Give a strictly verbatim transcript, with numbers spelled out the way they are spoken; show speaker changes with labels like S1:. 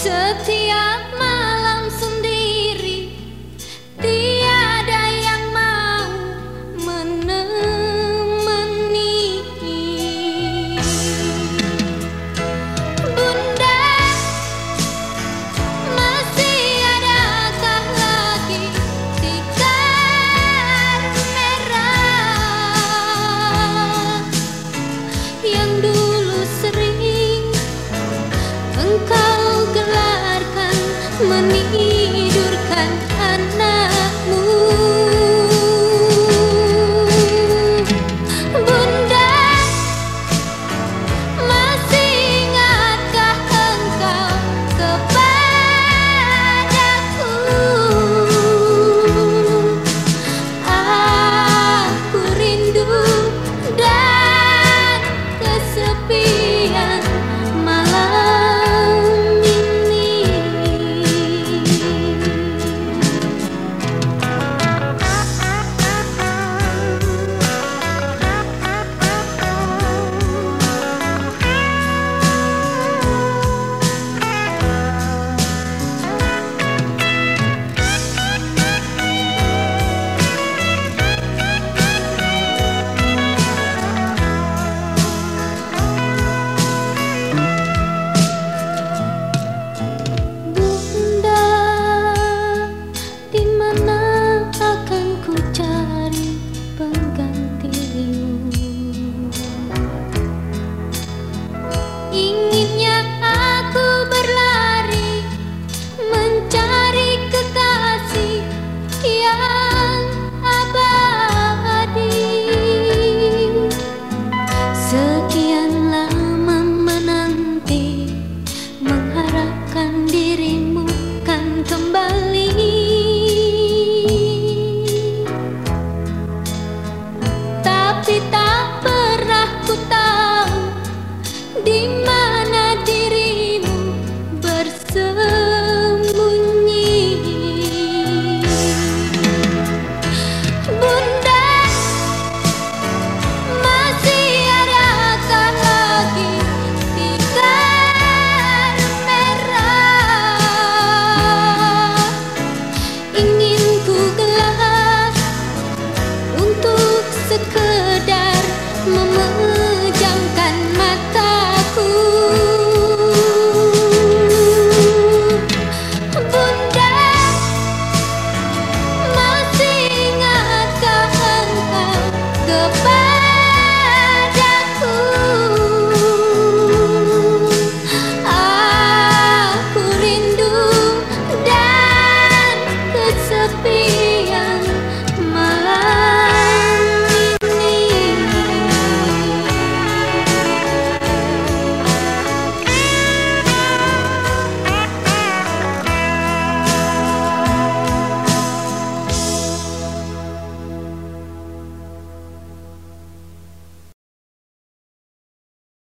S1: Setiap malam sendiri, tiada yang mau menemani. Bunda, masih adakah lagi tikar merah yang dulu sering engkau gelarkan menidurkan anakmu? Bunda, masih ingatkah engkau kepadaku? Aku rindu dan kesepian malam ini. Bunda, di mana akan ku cari penggantimu? Inginnya aku berlari mencari kekasih yang abadi. Sekian lama menanti, mengharapkan dirimu kan kembali. Tapi tak pernah ku tahu di